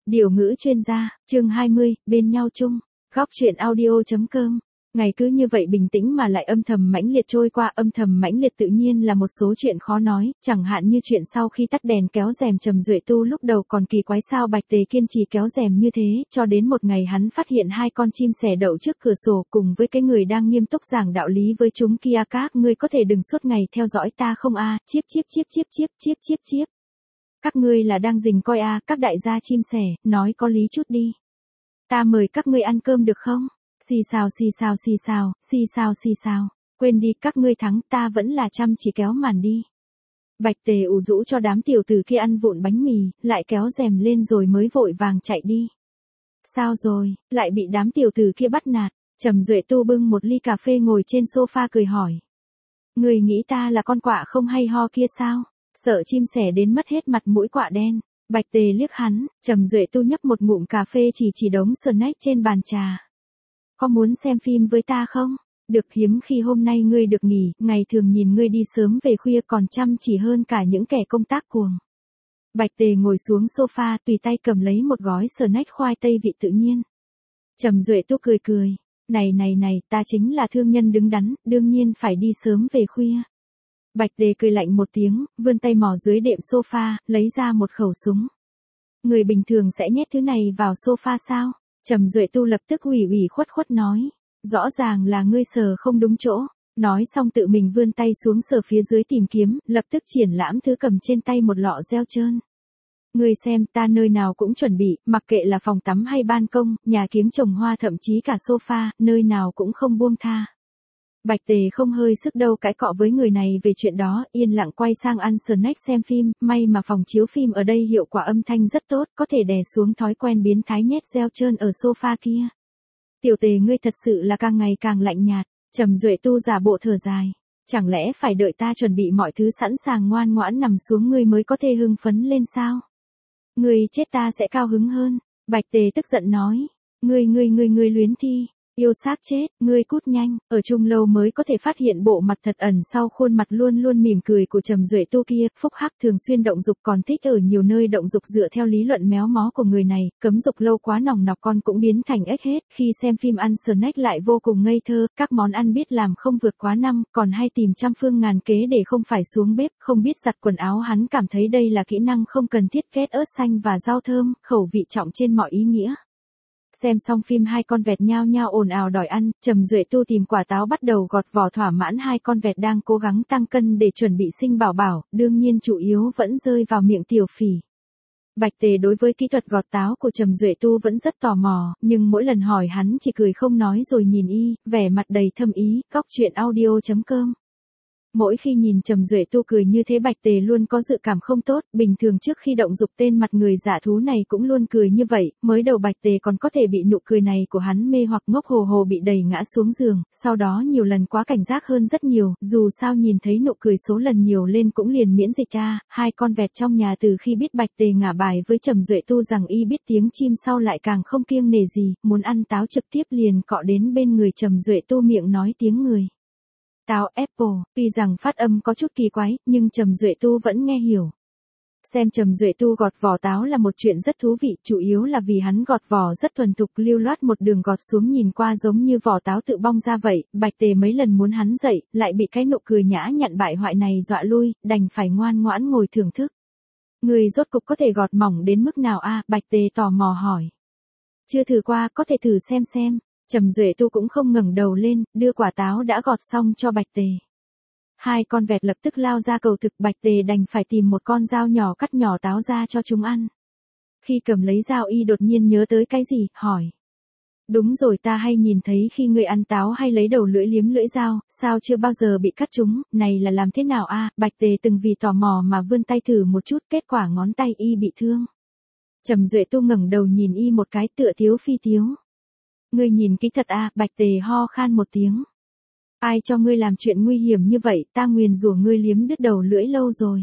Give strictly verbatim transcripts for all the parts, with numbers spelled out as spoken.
Điều ngữ chuyên gia, chương hai mươi, bên nhau chung, góc truyện audio.com. Ngày cứ như vậy bình tĩnh mà lại âm thầm mãnh liệt trôi qua. Âm thầm mãnh liệt tự nhiên là một số chuyện khó nói, chẳng hạn như chuyện sau khi tắt đèn kéo rèm. Trầm Duệ Tu lúc đầu còn kỳ quái sao Bạch Tề kiên trì kéo rèm như thế, cho đến một ngày hắn phát hiện hai con chim sẻ đậu trước cửa sổ cùng với cái người đang nghiêm túc giảng đạo lý với chúng kia. Các ngươi có thể đừng suốt ngày theo dõi ta không a? À? Chiếp chiếp chiếp chiếp chiếp chiếp chiếp chiếp. Các ngươi là đang rình coi a? À? Các đại gia chim sẻ, nói có lý chút đi. Ta mời các ngươi ăn cơm được không? Xì xào xì xào xì xào, xì xào xì xào, quên đi, các ngươi thắng, ta vẫn là chăm chỉ kéo màn đi. Bạch Tề ủ rũ cho đám tiểu tử kia ăn vụn bánh mì, lại kéo rèm lên rồi mới vội vàng chạy đi. Sao rồi, lại bị đám tiểu tử kia bắt nạt? Trầm Duệ Tu bưng một ly cà phê ngồi trên sofa cười hỏi. Người nghĩ ta là con quạ không hay ho kia sao? Sợ chim sẻ đến mất hết mặt mũi quạ đen. Bạch Tề liếc hắn, Trầm Duệ Tu nhấp một ngụm cà phê chỉ chỉ đống snack trên bàn trà. Có muốn xem phim với ta không? Được, hiếm khi hôm nay ngươi được nghỉ, ngày thường nhìn ngươi đi sớm về khuya còn chăm chỉ hơn cả những kẻ công tác cuồng. Bạch Tề ngồi xuống sofa tùy tay cầm lấy một gói snack khoai tây vị tự nhiên. Trầm Duệ Tu cười cười, này này này, ta chính là thương nhân đứng đắn, đương nhiên phải đi sớm về khuya. Bạch Tề cười lạnh một tiếng, vươn tay mò dưới đệm sofa, lấy ra một khẩu súng. Người bình thường sẽ nhét thứ này vào sofa sao? Trầm Duệ Tu lập tức ủy ủy khuất khuất nói, rõ ràng là ngươi sờ không đúng chỗ. Nói xong tự mình vươn tay xuống sờ phía dưới tìm kiếm, lập tức triển lãm thứ cầm trên tay một lọ gel trơn. Ngươi xem, ta nơi nào cũng chuẩn bị, mặc kệ là phòng tắm hay ban công, nhà kiếng trồng hoa thậm chí cả sofa, nơi nào cũng không buông tha. Bạch Tề không hơi sức đâu cãi cọ với người này về chuyện đó, yên lặng quay sang ăn snack xem phim. May mà phòng chiếu phim ở đây hiệu quả âm thanh rất tốt, có thể đè xuống thói quen biến thái nhét gel trơn ở sofa kia. Tiểu Tề ngươi thật sự là càng ngày càng lạnh nhạt. Trầm Duệ Tu giả bộ thở dài. Chẳng lẽ phải đợi ta chuẩn bị mọi thứ sẵn sàng ngoan ngoãn nằm xuống ngươi mới có thể hưng phấn lên sao? Ngươi chết ta sẽ cao hứng hơn. Bạch Tề tức giận nói. Ngươi ngươi ngươi ngươi luyến thi. Yêu xác chết, ngươi cút nhanh. Ở chung lâu mới có thể phát hiện bộ mặt thật ẩn sau khuôn mặt luôn luôn mỉm cười của Trầm Duệ Tu kia. Phúc hắc thường xuyên động dục, còn thích ở nhiều nơi động dục. Dựa theo lý luận méo mó của người này, cấm dục lâu quá nòng nọc con cũng biến thành ếch hết. Khi xem phim ăn snack lại vô cùng ngây thơ, các món ăn biết làm không vượt quá năm, còn hay tìm trăm phương ngàn kế để không phải xuống bếp, không biết giặt quần áo. Hắn cảm thấy đây là kỹ năng không cần thiết. Kết ớt xanh và rau thơm, khẩu vị trọng trên mọi ý nghĩa. Xem xong phim hai con vẹt nhao nhao ồn ào đòi ăn, Trầm Duệ Tu tìm quả táo bắt đầu gọt vỏ thỏa mãn hai con vẹt đang cố gắng tăng cân để chuẩn bị sinh bảo bảo, đương nhiên chủ yếu vẫn rơi vào miệng tiểu phỉ. Bạch Tề đối với kỹ thuật gọt táo của Trầm Duệ Tu vẫn rất tò mò, nhưng mỗi lần hỏi hắn chỉ cười không nói rồi nhìn y, vẻ mặt đầy thâm ý. Góc truyện audio.com. Mỗi khi nhìn Trầm Duệ Tu cười như thế Bạch Tề luôn có dự cảm không tốt, bình thường trước khi động dục tên mặt người giả thú này cũng luôn cười như vậy, mới đầu Bạch Tề còn có thể bị nụ cười này của hắn mê hoặc ngốc hồ hồ bị đẩy ngã xuống giường, sau đó nhiều lần quá cảnh giác hơn rất nhiều, dù sao nhìn thấy nụ cười số lần nhiều lên cũng liền miễn dịch ra. Hai con vẹt trong nhà từ khi biết Bạch Tề ngả bài với Trầm Duệ Tu rằng y biết tiếng chim sau lại càng không kiêng nể gì, muốn ăn táo trực tiếp liền cọ đến bên người Trầm Duệ Tu miệng nói tiếng người. Táo apple, tuy rằng phát âm có chút kỳ quái, nhưng Trầm Duệ Tu vẫn nghe hiểu. Xem Trầm Duệ Tu gọt vỏ táo là một chuyện rất thú vị, chủ yếu là vì hắn gọt vỏ rất thuần thục, lưu loát một đường gọt xuống nhìn qua giống như vỏ táo tự bong ra vậy. Bạch Tề mấy lần muốn hắn dậy, lại bị cái nụ cười nhã nhặn bại hoại này dọa lui, đành phải ngoan ngoãn ngồi thưởng thức. Người rốt cục có thể gọt mỏng đến mức nào a? À? Bạch Tề tò mò hỏi. Chưa thử qua, có thể thử xem xem. Trầm Duệ Tu cũng không ngẩng đầu lên, đưa quả táo đã gọt xong cho Bạch Tề. Hai con vẹt lập tức lao ra cầu thực, Bạch Tề đành phải tìm một con dao nhỏ cắt nhỏ táo ra cho chúng ăn. Khi cầm lấy dao y đột nhiên nhớ tới cái gì, hỏi. Đúng rồi, ta hay nhìn thấy khi người ăn táo hay lấy đầu lưỡi liếm lưỡi dao, sao chưa bao giờ bị cắt chúng, này là làm thế nào a? À? Bạch Tề từng vì tò mò mà vươn tay thử một chút, kết quả ngón tay y bị thương. Trầm Duệ Tu ngẩng đầu nhìn y một cái tựa thiếu phi thiếu. Ngươi nhìn kỹ thật à? Bạch Tề ho khan một tiếng. Ai cho ngươi làm chuyện nguy hiểm như vậy, ta nguyền rủa ngươi liếm đứt đầu lưỡi lâu rồi.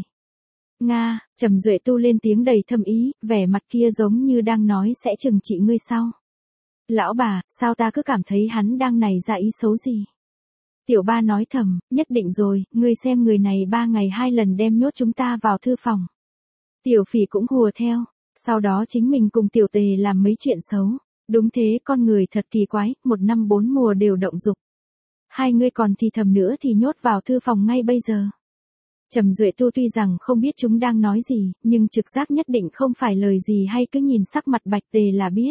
Nga, Trầm Duệ Tu lên tiếng đầy thâm ý, vẻ mặt kia giống như đang nói sẽ trừng trị ngươi sau. Lão bà, sao ta cứ cảm thấy hắn đang nảy ra ý xấu gì? Tiểu ba nói thầm, nhất định rồi, ngươi xem người này ba ngày hai lần đem nhốt chúng ta vào thư phòng. Tiểu phỉ cũng hùa theo. Sau đó chính mình cùng tiểu tề làm mấy chuyện xấu. Đúng thế, con người thật kỳ quái, một năm bốn mùa đều động dục. Hai ngươi còn thì thầm nữa thì nhốt vào thư phòng ngay bây giờ. Trầm Duệ Tu tuy rằng không biết chúng đang nói gì, nhưng trực giác nhất định không phải lời gì hay cứ nhìn sắc mặt Bạch Tề là biết.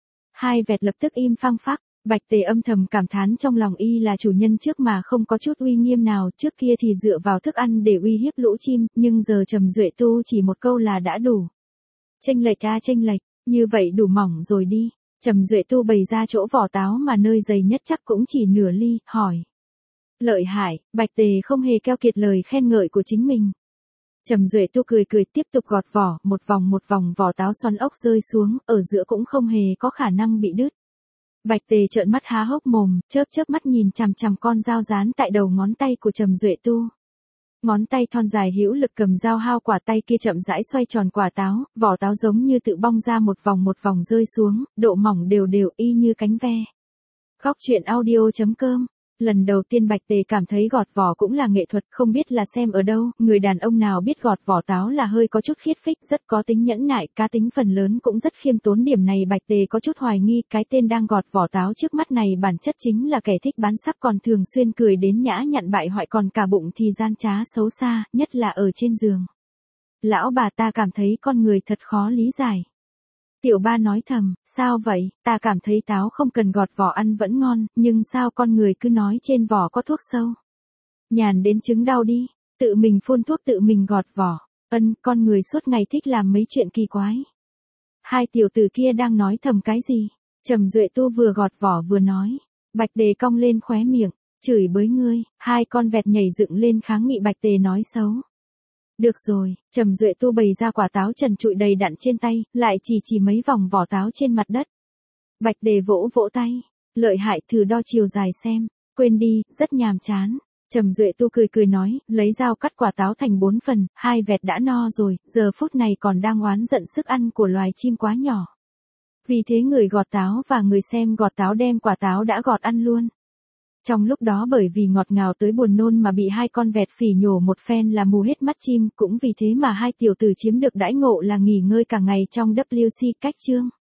Hai vẹt lập tức im phăng phắc, Bạch Tề âm thầm cảm thán trong lòng y là chủ nhân trước mà không có chút uy nghiêm nào, trước kia thì dựa vào thức ăn để uy hiếp lũ chim, nhưng giờ Trầm Duệ Tu chỉ một câu là đã đủ. Chênh lệch a chênh lệch, như vậy đủ mỏng rồi đi. Trầm Duệ Tu bày ra chỗ vỏ táo mà nơi dày nhất chắc cũng chỉ nửa ly, hỏi. Lợi hại, Bạch Tề không hề keo kiệt lời khen ngợi của chính mình. Trầm Duệ Tu cười cười tiếp tục gọt vỏ, một vòng một vòng vỏ táo xoắn ốc rơi xuống, ở giữa cũng không hề có khả năng bị đứt. Bạch Tề trợn mắt há hốc mồm, chớp chớp mắt nhìn chằm chằm con dao dán tại đầu ngón tay của Trầm Duệ Tu. Ngón tay thon dài hữu lực cầm dao hao quả tay kia chậm rãi xoay tròn quả táo, vỏ táo giống như tự bong ra một vòng một vòng rơi xuống, độ mỏng đều đều y như cánh ve. Góc truyện audio chấm com. Lần đầu tiên Bạch Tề cảm thấy gọt vỏ cũng là nghệ thuật, không biết là xem ở đâu, người đàn ông nào biết gọt vỏ táo là hơi có chút khiết phích, rất có tính nhẫn nại, cá tính phần lớn cũng rất khiêm tốn, điểm này Bạch Tề có chút hoài nghi, cái tên đang gọt vỏ táo trước mắt này bản chất chính là kẻ thích bán sắp, còn thường xuyên cười đến nhã nhặn bại hoại, còn cả bụng thì gian trá xấu xa, nhất là ở trên giường. Lão bà ta cảm thấy con người thật khó lý giải. Tiểu ba nói thầm, sao vậy, ta cảm thấy táo không cần gọt vỏ ăn vẫn ngon, nhưng sao con người cứ nói trên vỏ có thuốc sâu. Nhàn đến chứng đau đi, tự mình phun thuốc tự mình gọt vỏ, ân, con người suốt ngày thích làm mấy chuyện kỳ quái. Hai tiểu tử kia đang nói thầm cái gì? Trầm Duệ Tu vừa gọt vỏ vừa nói, Bạch Tề cong lên khóe miệng, chửi bới ngươi, hai con vẹt nhảy dựng lên kháng nghị Bạch Tề nói xấu. Được rồi, Trầm Duệ Tu bày ra quả táo trần trụi đầy đặn trên tay, lại chỉ chỉ mấy vòng vỏ táo trên mặt đất. Bạch Tề vỗ vỗ tay, lợi hại, thử đo chiều dài xem, quên đi, rất nhàm chán. Trầm Duệ Tu cười cười nói, lấy dao cắt quả táo thành bốn phần, hai vẹt đã no rồi, giờ phút này còn đang oán giận sức ăn của loài chim quá nhỏ. Vì thế người gọt táo và người xem gọt táo đem quả táo đã gọt ăn luôn. Trong lúc đó bởi vì ngọt ngào tới buồn nôn mà bị hai con vẹt phỉ nhổ một phen là mù hết mắt chim, cũng vì thế mà hai tiểu tử chiếm được đãi ngộ là nghỉ ngơi cả ngày trong vê kép xê cách chương.